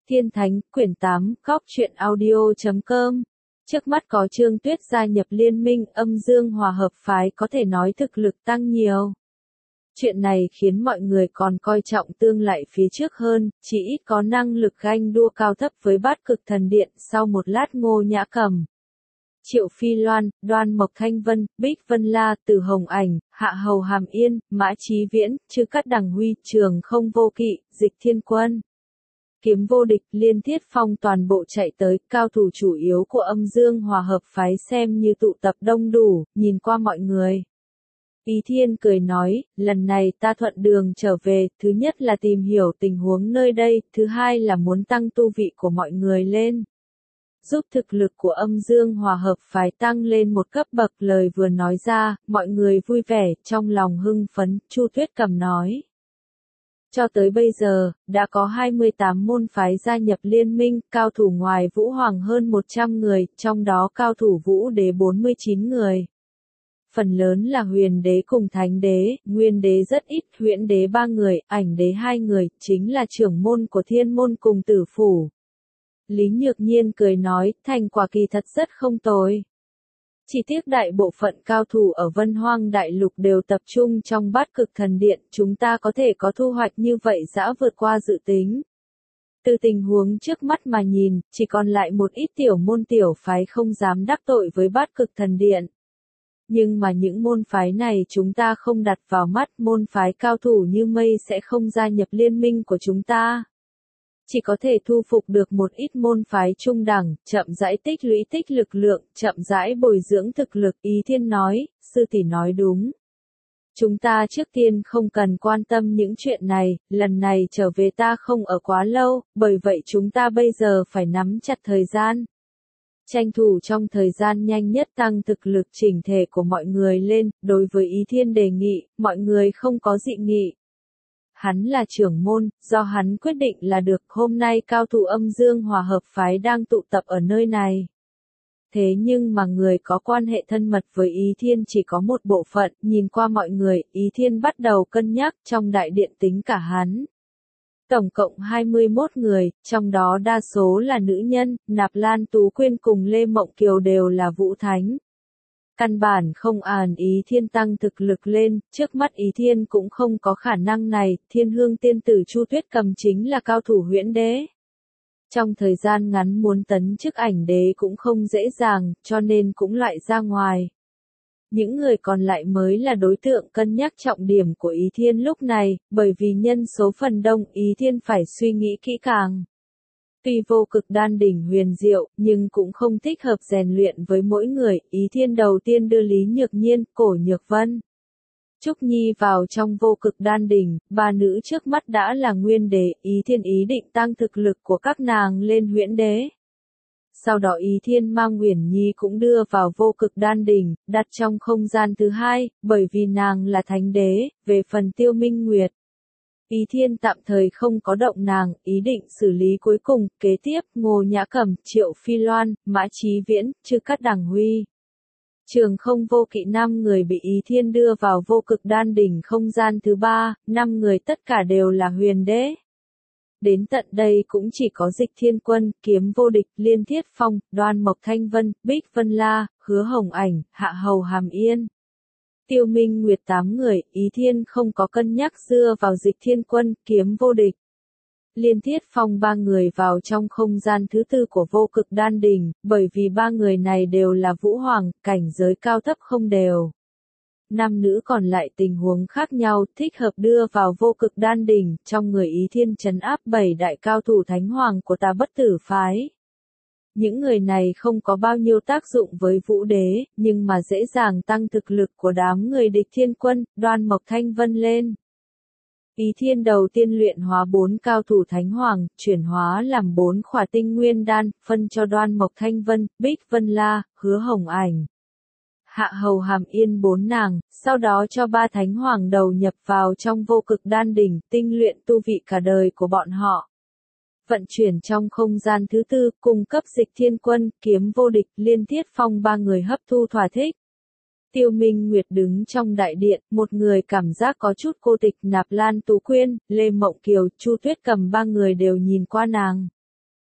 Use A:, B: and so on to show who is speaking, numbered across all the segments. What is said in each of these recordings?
A: Thiên Thánh, quyển 8, Góc truyện audio.com. Trước mắt có Trương Tuyết gia nhập liên minh âm dương hòa hợp phái có thể nói thực lực tăng nhiều. Chuyện này khiến mọi người còn coi trọng tương lại phía trước hơn, chỉ ít có năng lực ganh đua cao thấp với Bát Cực Thần Điện. Sau một lát Ngô Nhã Cầm, Triệu Phi Loan, Đoan Mộc Thanh Vân, Bích Vân La, Từ Hồng Ảnh, Hạ Hầu Hàm Yên, Mã Chí Viễn, Chư Cát Đằng Huy, Trường Không Vô Kỵ, Dịch Thiên Quân, Kiếm Vô Địch, Liên Thiết Phong toàn bộ chạy tới. Cao thủ chủ yếu của âm dương hòa hợp phái xem như tụ tập đông đủ, nhìn qua mọi người. Ý Thiên cười nói, lần này ta thuận đường trở về, thứ nhất là tìm hiểu tình huống nơi đây, thứ hai là muốn tăng tu vị của mọi người lên, giúp thực lực của âm dương hòa hợp phái tăng lên một cấp bậc. Lời vừa nói ra, mọi người vui vẻ, trong lòng hưng phấn. Chu Tuyết Cầm nói, cho tới bây giờ, đã có 28 môn phái gia nhập liên minh, cao thủ ngoài Vũ Hoàng hơn 100 người, trong đó cao thủ Vũ Đế 49 người. Phần lớn là Huyền Đế cùng Thánh Đế, Nguyên Đế rất ít, Huyễn Đế 3 người, Ảnh Đế 2 người, chính là trưởng môn của Thiên Môn cùng Tử Phủ. Lý Nhược Nhiên cười nói, thành quả kỳ thật rất không tồi. Chỉ tiếc đại bộ phận cao thủ ở Vân Hoang Đại Lục đều tập trung trong Bát Cực Thần Điện, chúng ta có thể có thu hoạch như vậy đã vượt qua dự tính. Từ tình huống trước mắt mà nhìn, chỉ còn lại một ít tiểu môn tiểu phái không dám đắc tội với Bát Cực Thần Điện. Nhưng mà những môn phái này chúng ta không đặt vào mắt, môn phái cao thủ như mây sẽ không gia nhập liên minh của chúng ta. Chỉ có thể thu phục được một ít môn phái trung đẳng, chậm rãi tích lũy tích lực lượng, chậm rãi bồi dưỡng thực lực. Ý Thiên nói, sư tỷ nói đúng. Chúng ta trước tiên không cần quan tâm những chuyện này, lần này trở về ta không ở quá lâu, bởi vậy chúng ta bây giờ phải nắm chặt thời gian. Tranh thủ trong thời gian nhanh nhất tăng thực lực chỉnh thể của mọi người lên. Đối với Ý Thiên đề nghị, mọi người không có dị nghị. Hắn là trưởng môn, do hắn quyết định là được. Hôm nay cao thủ âm dương hòa hợp phái đang tụ tập ở nơi này. Thế nhưng mà người có quan hệ thân mật với Ý Thiên chỉ có một bộ phận. Nhìn qua mọi người, Ý Thiên bắt đầu cân nhắc, trong đại điện tính cả hắn. Tổng cộng 21 người, trong đó đa số là nữ nhân, Nạp Lan Tú Quyên cùng Lê Mộng Kiều đều là Vũ Thánh. Căn bản không Ý Thiên tăng thực lực lên, trước mắt Ý Thiên cũng không có khả năng này. Thiên Hương tiên tử Chu Tuyết Cầm chính là cao thủ Huyễn Đế. Trong thời gian ngắn muốn tấn chức Ảnh Đế cũng không dễ dàng, cho nên cũng loại ra ngoài. Những người còn lại mới là đối tượng cân nhắc trọng điểm của Ý Thiên lúc này, bởi vì nhân số phần đông, Ý Thiên phải suy nghĩ kỹ càng. Tuy vô cực đan đỉnh huyền diệu, nhưng cũng không thích hợp rèn luyện với mỗi người. Ý Thiên đầu tiên đưa Lý Nhược Nhiên, Cổ Nhược Vân, Trúc Nhi vào trong vô cực đan đỉnh. Ba nữ trước mắt đã là Nguyên Đế. Ý Thiên ý định tăng thực lực của các nàng lên Huyễn Đế. Sau đó Ý Thiên mang Uyển Nhi cũng đưa vào vô cực đan đỉnh, đặt trong không gian thứ hai, bởi vì nàng là Thánh Đế. Về phần Tiêu Minh Nguyệt, Ý Thiên tạm thời không có động nàng, ý định xử lý cuối cùng. Kế tiếp, Ngô Nhã Cầm, Triệu Phi Loan, Mã Chí Viễn, Chư Cát Đằng Huy, Trường Không Vô Kỵ 5 người bị Ý Thiên đưa vào vô cực đan đỉnh không gian thứ ba, 5 người tất cả đều là Huyền Đế. Đến tận đây cũng chỉ có Dịch Thiên Quân, Kiếm Vô Địch, Liên Thiết Phong, Đoan Mộc Thanh Vân, Bích Vân La, Hứa Hồng Ảnh, Hạ Hầu Hàm Yên, Tiêu Minh Nguyệt 8 người. Ý Thiên không có cân nhắc dưa vào Dịch Thiên Quân, Kiếm Vô Địch, Liên Thiết Phong 3 người vào trong không gian thứ tư của vô cực đan đỉnh, bởi vì 3 người này đều là Vũ Hoàng, cảnh giới cao thấp không đều. Nam nữ còn lại tình huống khác nhau, thích hợp đưa vào vô cực đan đỉnh. Trong người Ý Thiên trấn áp 7 đại cao thủ Thánh Hoàng của Ta Bất Tử phái. Những người này không có bao nhiêu tác dụng với Vũ Đế, nhưng mà dễ dàng tăng thực lực của đám người địch Thiên Quân, Đoan Mộc Thanh Vân lên. Ý Thiên đầu tiên luyện hóa 4 cao thủ Thánh Hoàng, chuyển hóa làm 4 khỏa tinh nguyên đan, phân cho Đoan Mộc Thanh Vân, Bích Vân La, Hứa Hồng Ảnh, Hạ Hầu Hàm Yên 4 nàng, sau đó cho 3 Thánh Hoàng đầu nhập vào trong vô cực đan đỉnh, tinh luyện tu vị cả đời của bọn họ. Vận chuyển trong không gian thứ tư, cung cấp Dịch Thiên Quân, Kiếm Vô Địch, Liên Thiết Phong 3 người hấp thu thỏa thích. Tiêu Minh Nguyệt đứng trong đại điện, một người cảm giác có chút cô tịch. Nạp Lan Tú Quyên, Lê Mộng Kiều, Chu Tuyết Cầm 3 người đều nhìn qua nàng.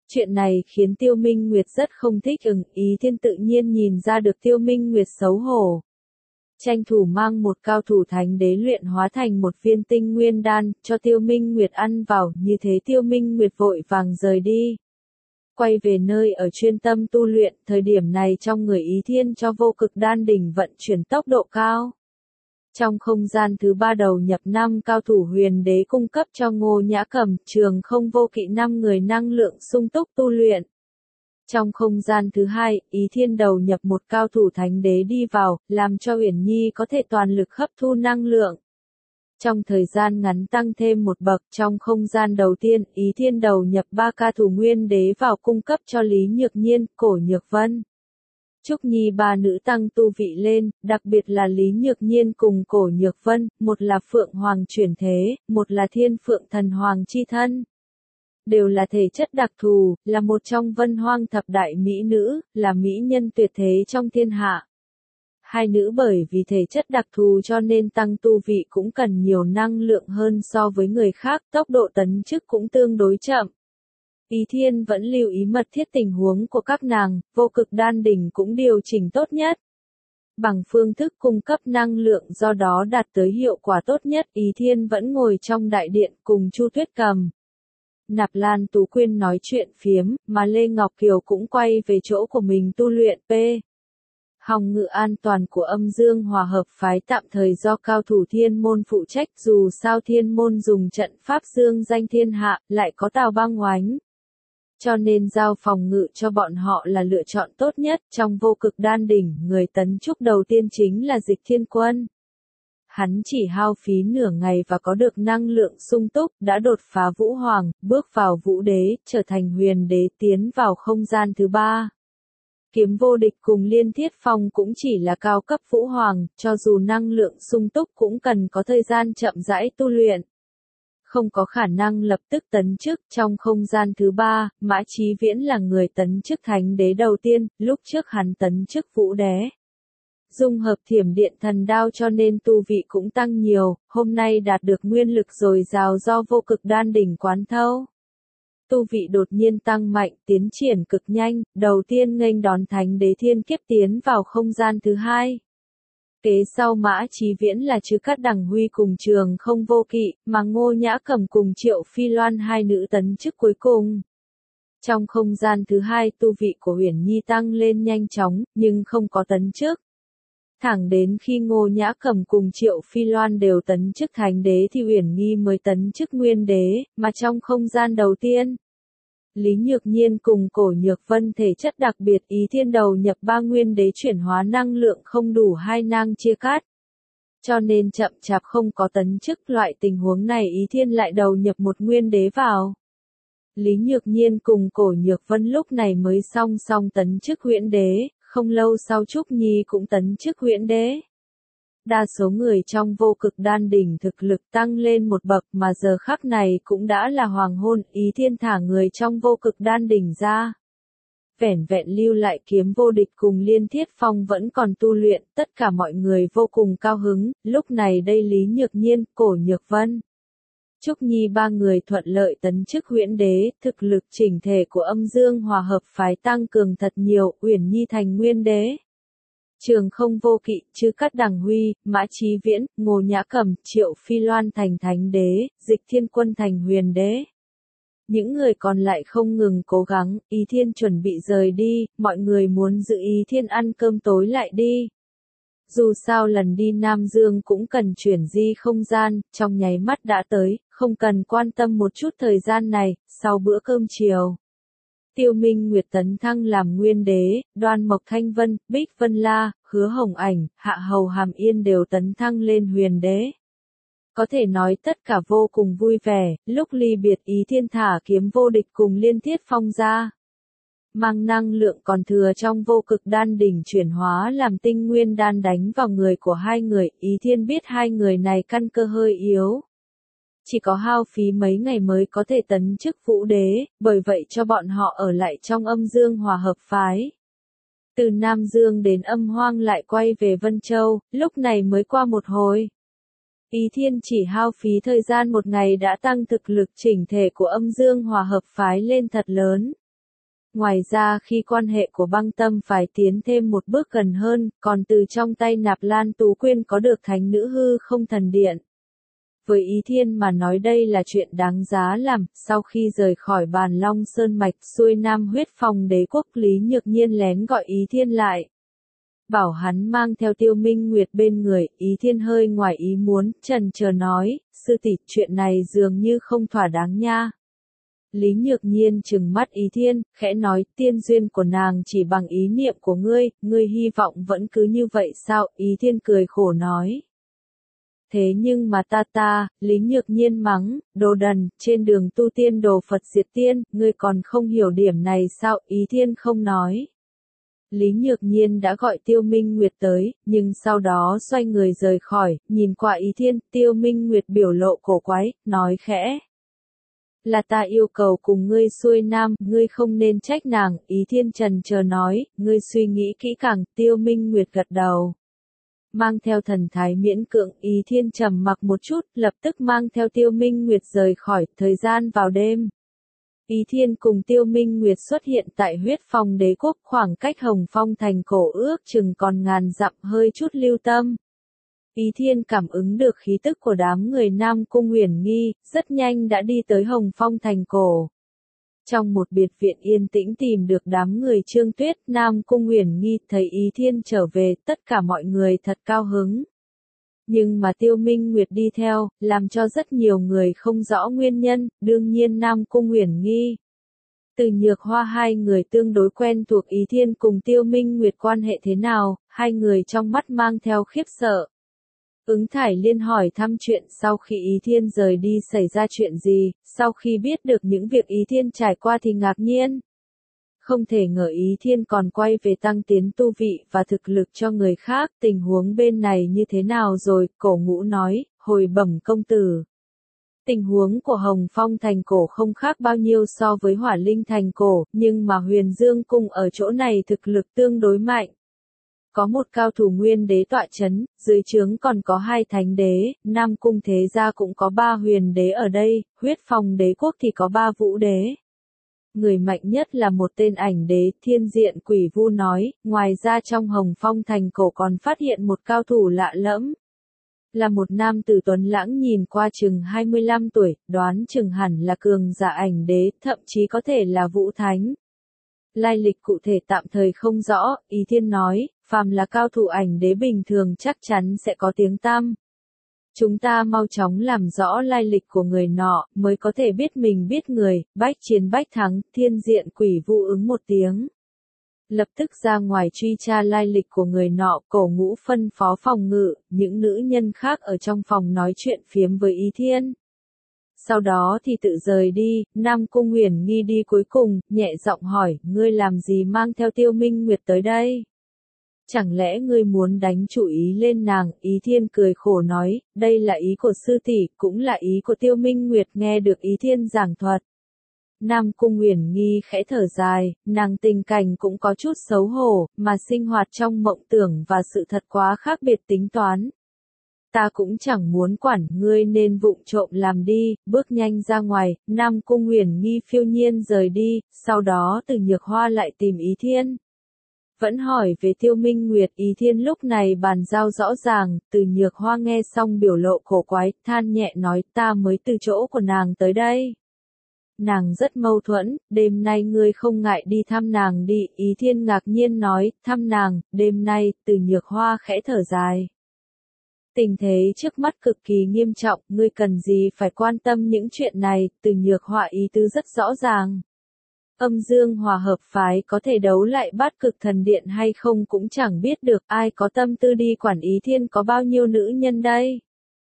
A: Chuyện này khiến Tiêu Minh Nguyệt rất không thích Ý Thiên tự nhiên nhìn ra được Tiêu Minh Nguyệt xấu hổ. Tranh thủ mang một cao thủ thánh đế luyện hóa thành một viên tinh nguyên đan, cho Tiêu Minh Nguyệt ăn vào, như thế Tiêu Minh Nguyệt vội vàng rời đi. Quay về nơi ở chuyên tâm tu luyện, thời điểm này trong người Ý Thiên cho vô cực đan đỉnh vận chuyển tốc độ cao. Trong không gian thứ 3 đầu nhập 5 cao thủ huyền đế cung cấp cho Ngô Nhã Cầm, Trường Không Vô Kỵ 5 người năng lượng sung túc tu luyện. Trong không gian thứ 2, Ý Thiên đầu nhập một cao thủ thánh đế đi vào, làm cho Uyển Nhi có thể toàn lực hấp thu năng lượng. Trong thời gian ngắn tăng thêm một bậc, trong không gian đầu tiên, Ý Thiên đầu nhập 3 ca thủ nguyên đế vào cung cấp cho Lý Nhược Nhiên, Cổ Nhược Vân. Trúc Nhi 3 nữ tăng tu vị lên, đặc biệt là Lý Nhược Nhiên cùng Cổ Nhược Vân, một là Phượng Hoàng chuyển thế, một là Thiên Phượng Thần Hoàng chi thân. Đều là thể chất đặc thù, là một trong Vân Hoang thập đại mỹ nữ, là mỹ nhân tuyệt thế trong thiên hạ. Hai nữ bởi vì thể chất đặc thù cho nên tăng tu vị cũng cần nhiều năng lượng hơn so với người khác, tốc độ tấn chức cũng tương đối chậm. Ý Thiên vẫn lưu ý mật thiết tình huống của các nàng, vô cực đan đỉnh cũng điều chỉnh tốt nhất. Bằng phương thức cung cấp năng lượng do đó đạt tới hiệu quả tốt nhất, Ý Thiên vẫn ngồi trong đại điện cùng Chu Tuyết Cầm. Nạp Lan Tú Quyên nói chuyện phiếm, mà Lê Ngọc Kiều cũng quay về chỗ của mình tu luyện. Hòng ngự an toàn của Âm Dương Hòa Hợp phái tạm thời do cao thủ Thiên Môn phụ trách, dù sao Thiên Môn dùng trận pháp dương danh thiên hạ, lại có Tào Băng Oánh. Cho nên giao phòng ngự cho bọn họ là lựa chọn tốt nhất. Trong vô cực đan đỉnh, người tấn trúc đầu tiên chính là Dịch Thiên Quân. Hắn chỉ hao phí nửa ngày và có được năng lượng sung túc, đã đột phá Vũ Hoàng, bước vào Vũ Đế, trở thành Huyền Đế, tiến vào không gian thứ 3. Kiếm Vô Địch cùng Liên Thiết Phong cũng chỉ là cao cấp Vũ Hoàng, cho dù năng lượng sung túc cũng cần có thời gian chậm rãi tu luyện. Không có khả năng lập tức tấn chức. Trong không gian thứ 3, Mã Chí Viễn là người tấn chức Thánh Đế đầu tiên, lúc trước hắn tấn chức Vũ Đế. Dung hợp Thiểm Điện Thần Đao cho nên tu vị cũng tăng nhiều, hôm nay đạt được nguyên lực dồi dào do vô cực đan đỉnh quán thâu. Tu vị đột nhiên tăng mạnh, tiến triển cực nhanh, đầu tiên nghênh đón Thánh Đế thiên kiếp tiến vào không gian thứ 2. Kế sau Mã Chí Viễn là Trư Cát Đằng Huy cùng Trường Không Vô Kỵ, mà Ngô Nhã Cầm cùng Triệu Phi Loan hai nữ tấn chức cuối cùng. Trong không gian thứ 2 tu vị của Uyển Nhi tăng lên nhanh chóng, nhưng không có tấn chức. Thẳng đến khi Ngô Nhã Cầm cùng Triệu Phi Loan đều tấn chức Thánh Đế thì Uyển Nhi mới tấn chức Nguyên Đế, mà trong không gian đầu tiên. Lý Nhược Nhiên cùng Cổ Nhược Vân thể chất đặc biệt, Ý Thiên đầu nhập 3 nguyên đế chuyển hóa năng lượng không đủ 2 nang chia cắt. Cho nên chậm chạp không có tấn chức, loại tình huống này Ý Thiên lại đầu nhập một nguyên đế vào. Lý Nhược Nhiên cùng Cổ Nhược Vân lúc này mới song song tấn chức Huyễn Đế, không lâu sau Trúc Nhi cũng tấn chức Huyễn Đế. Đa số người trong vô cực đan đỉnh thực lực tăng lên một bậc mà giờ khắc này cũng đã là hoàng hôn, Ý Thiên thả người trong vô cực đan đỉnh ra. Vẻn vẹn lưu lại Kiếm Vô Địch cùng Liên Thiết Phong vẫn còn tu luyện, tất cả mọi người vô cùng cao hứng, lúc này đây Lý Nhược Nhiên, Cổ Nhược Vân. Trúc Nhi ba người thuận lợi tấn chức Huyễn Đế, thực lực chỉnh thể của Âm Dương Hòa Hợp phái tăng cường thật nhiều, Uyển Nhi thành Nguyên Đế. Trường Không Vô Kỵ, Trư Cát Đằng Huy, Mã Chí Viễn, Ngô Nhã Cầm, Triệu Phi Loan thành Thánh Đế, Dịch Thiên Quân thành Huyền Đế. Những người còn lại không ngừng cố gắng, Ý Thiên chuẩn bị rời đi, mọi người muốn giữ Ý Thiên ăn cơm tối lại đi. Dù sao lần đi Nam Dương cũng cần chuyển di không gian, trong nháy mắt đã tới, không cần quan tâm một chút thời gian này, sau bữa cơm chiều. Tiêu Minh Nguyệt tấn thăng làm Nguyên Đế, Đoan Mộc Thanh Vân, Bích Vân La, Hứa Hồng Ảnh, Hạ Hầu Hàm Yên đều tấn thăng lên Huyền Đế. Có thể nói tất cả vô cùng vui vẻ, lúc ly biệt Ý Thiên thả Kiếm Vô Địch cùng Liên Thiết Phong ra. Mang năng lượng còn thừa trong vô cực đan đỉnh chuyển hóa làm tinh nguyên đan đánh vào người của hai người, Ý Thiên biết hai người này căn cơ hơi yếu. Chỉ có hao phí mấy ngày mới có thể tấn chức Vũ Đế, bởi vậy cho bọn họ ở lại trong Âm Dương Hòa Hợp phái. Từ Nam Dương đến Âm Hoang lại quay về Vân Châu, lúc này mới qua một hồi. Ý Thiên chỉ hao phí thời gian một ngày đã tăng thực lực chỉnh thể của Âm Dương Hòa Hợp phái lên thật lớn. Ngoài ra khi quan hệ của Băng Tâm phải tiến thêm một bước gần hơn, còn từ trong tay Nạp Lan Tú Quyên có được thánh nữ hư không thần điện. Với Ý Thiên mà nói đây là chuyện đáng giá làm, sau khi rời khỏi Bàn Long Sơn Mạch xuôi Nam Huyết Phong Đế quốc, Lý Nhược Nhiên lén gọi Ý Thiên lại. Bảo hắn mang theo Tiêu Minh Nguyệt bên người. Ý Thiên hơi ngoài ý muốn, chần chờ nói, sư tỷ, chuyện này dường như không thỏa đáng nha. Lý Nhược Nhiên trừng mắt Ý Thiên, khẽ nói, tiên duyên của nàng chỉ bằng ý niệm của ngươi hy vọng vẫn cứ như vậy sao? Ý Thiên cười khổ nói. Thế nhưng mà Lý Nhược Nhiên mắng, đồ đần, trên đường tu tiên đồ Phật diệt tiên, ngươi còn không hiểu điểm này sao? Ý Thiên không nói. Lý Nhược Nhiên đã gọi Tiêu Minh Nguyệt tới, nhưng sau đó xoay người rời khỏi, nhìn qua Ý Thiên, Tiêu Minh Nguyệt biểu lộ cổ quái, nói khẽ. Là ta yêu cầu cùng ngươi xuôi nam, ngươi không nên trách nàng. Ý Thiên trần chờ nói, ngươi suy nghĩ kỹ càng. Tiêu Minh Nguyệt gật đầu. Mang theo thần thái miễn cưỡng, Ý Thiên trầm mặc một chút, lập tức mang theo Tiêu Minh Nguyệt rời khỏi. Thời gian vào đêm, Ý Thiên cùng Tiêu Minh Nguyệt xuất hiện tại Huyết Phong Đế quốc, khoảng cách Hồng Phong thành cổ ước chừng còn ngàn dặm, hơi chút lưu tâm. Ý Thiên cảm ứng được khí tức của đám người Nam Cung Uyển Nghi, rất nhanh đã đi tới Hồng Phong thành cổ. Trong một biệt viện yên tĩnh tìm được đám người Trương Tuyết, Nam Cung Uyển Nghi thấy Ý Thiên trở về, tất cả mọi người thật cao hứng. Nhưng mà Tiêu Minh Nguyệt đi theo, làm cho rất nhiều người không rõ nguyên nhân, đương nhiên Nam Cung Uyển Nghi. Từ Nhược Hoa hai người tương đối quen thuộc. Ý Thiên cùng Tiêu Minh Nguyệt quan hệ thế nào, hai người trong mắt mang theo khiếp sợ. Ứng Thải Liên hỏi thăm chuyện sau khi Ý Thiên rời đi xảy ra chuyện gì, sau khi biết được những việc Ý Thiên trải qua thì ngạc nhiên. Không thể ngờ Ý Thiên còn quay về tăng tiến tu vị và thực lực cho người khác, tình huống bên này như thế nào rồi? Cổ Ngũ nói, hồi bẩm công tử. Tình huống của Hồng Phong thành cổ không khác bao nhiêu so với Hỏa Linh thành cổ, nhưng mà Huyền Dương cung ở chỗ này thực lực tương đối mạnh. Có một cao thủ nguyên đế tọa chấn, dưới trướng còn có 2 thánh đế, Nam Cung thế gia cũng có 3 huyền đế ở đây, Huyết Phong Đế quốc thì có 3 vũ đế. Người mạnh nhất là một tên ảnh đế. Thiên Diện Quỷ Vu nói, ngoài ra trong Hồng Phong thành cổ còn phát hiện một cao thủ lạ lẫm. Là một nam tử tuấn lãng nhìn qua chừng 25 tuổi, đoán chừng hẳn là cường giả ảnh đế, thậm chí có thể là vũ thánh. Lai lịch cụ thể tạm thời không rõ. Ý Thiên nói, phàm là cao thủ ảnh đế bình thường chắc chắn sẽ có tiếng tăm. Chúng ta mau chóng làm rõ lai lịch của người nọ, mới có thể biết mình biết người, bách chiến bách thắng. Thiên Diện Quỷ Vu ứng một tiếng. Lập tức ra ngoài truy tra lai lịch của người nọ. Cổ Ngũ phân phó phòng ngự, những nữ nhân khác ở trong phòng nói chuyện phiếm với Ý Thiên. Sau đó thì tự rời đi. Nam Cung Uyển Nghi đi cuối cùng, nhẹ giọng hỏi, ngươi làm gì mang theo Tiêu Minh Nguyệt tới đây? Chẳng lẽ ngươi muốn đánh chủ ý lên nàng? Ý Thiên cười khổ nói, đây là ý của sư tỷ, cũng là ý của Tiêu Minh Nguyệt. Nghe được Ý Thiên giảng thuật, Nam Cung Uyển Nghi khẽ thở dài, nàng tình cảnh cũng có chút xấu hổ, mà sinh hoạt trong mộng tưởng và sự thật quá khác biệt tính toán. Ta cũng chẳng muốn quản, ngươi nên vụng trộm làm đi. Bước nhanh ra ngoài, Nam Cung Uyển Nghi phiêu nhiên rời đi, sau đó Từ Nhược Hoa lại tìm Ý Thiên. Vẫn hỏi về Tiêu Minh Nguyệt. Ý Thiên lúc này bàn giao rõ ràng. Từ Nhược Hoa nghe xong biểu lộ cổ quái, than nhẹ nói, ta mới từ chỗ của nàng tới đây. Nàng rất mâu thuẫn, đêm nay ngươi không ngại đi thăm nàng đi. Ý Thiên ngạc nhiên nói, thăm nàng, đêm nay. Từ Nhược Hoa khẽ thở dài. Tình thế trước mắt cực kỳ nghiêm trọng, ngươi cần gì phải quan tâm những chuyện này? Từ Nhược Hoa ý tứ rất rõ ràng. Âm Dương Hòa Hợp phái có thể đấu lại Bát Cực Thần Điện hay không cũng chẳng biết được, ai có tâm tư đi quản Ý Thiên có bao nhiêu nữ nhân đây.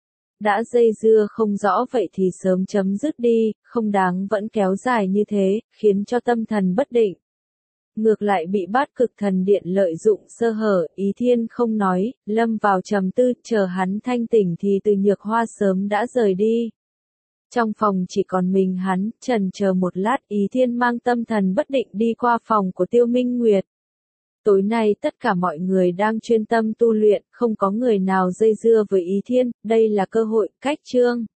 A: Đã dây dưa không rõ vậy thì sớm chấm dứt đi, không đáng vẫn kéo dài như thế, khiến cho tâm thần bất định. Ngược lại bị Bát Cực Thần Điện lợi dụng sơ hở. Ý Thiên không nói, lâm vào trầm tư, chờ hắn thanh tỉnh thì Từ Nhược Hoa sớm đã rời đi. Trong phòng chỉ còn mình hắn, chần chờ một lát. Ý Thiên mang tâm thần bất định đi qua phòng của Tiêu Minh Nguyệt. Tối nay tất cả mọi người đang chuyên tâm tu luyện, không có người nào dây dưa với Ý Thiên, đây là cơ hội. Cách chương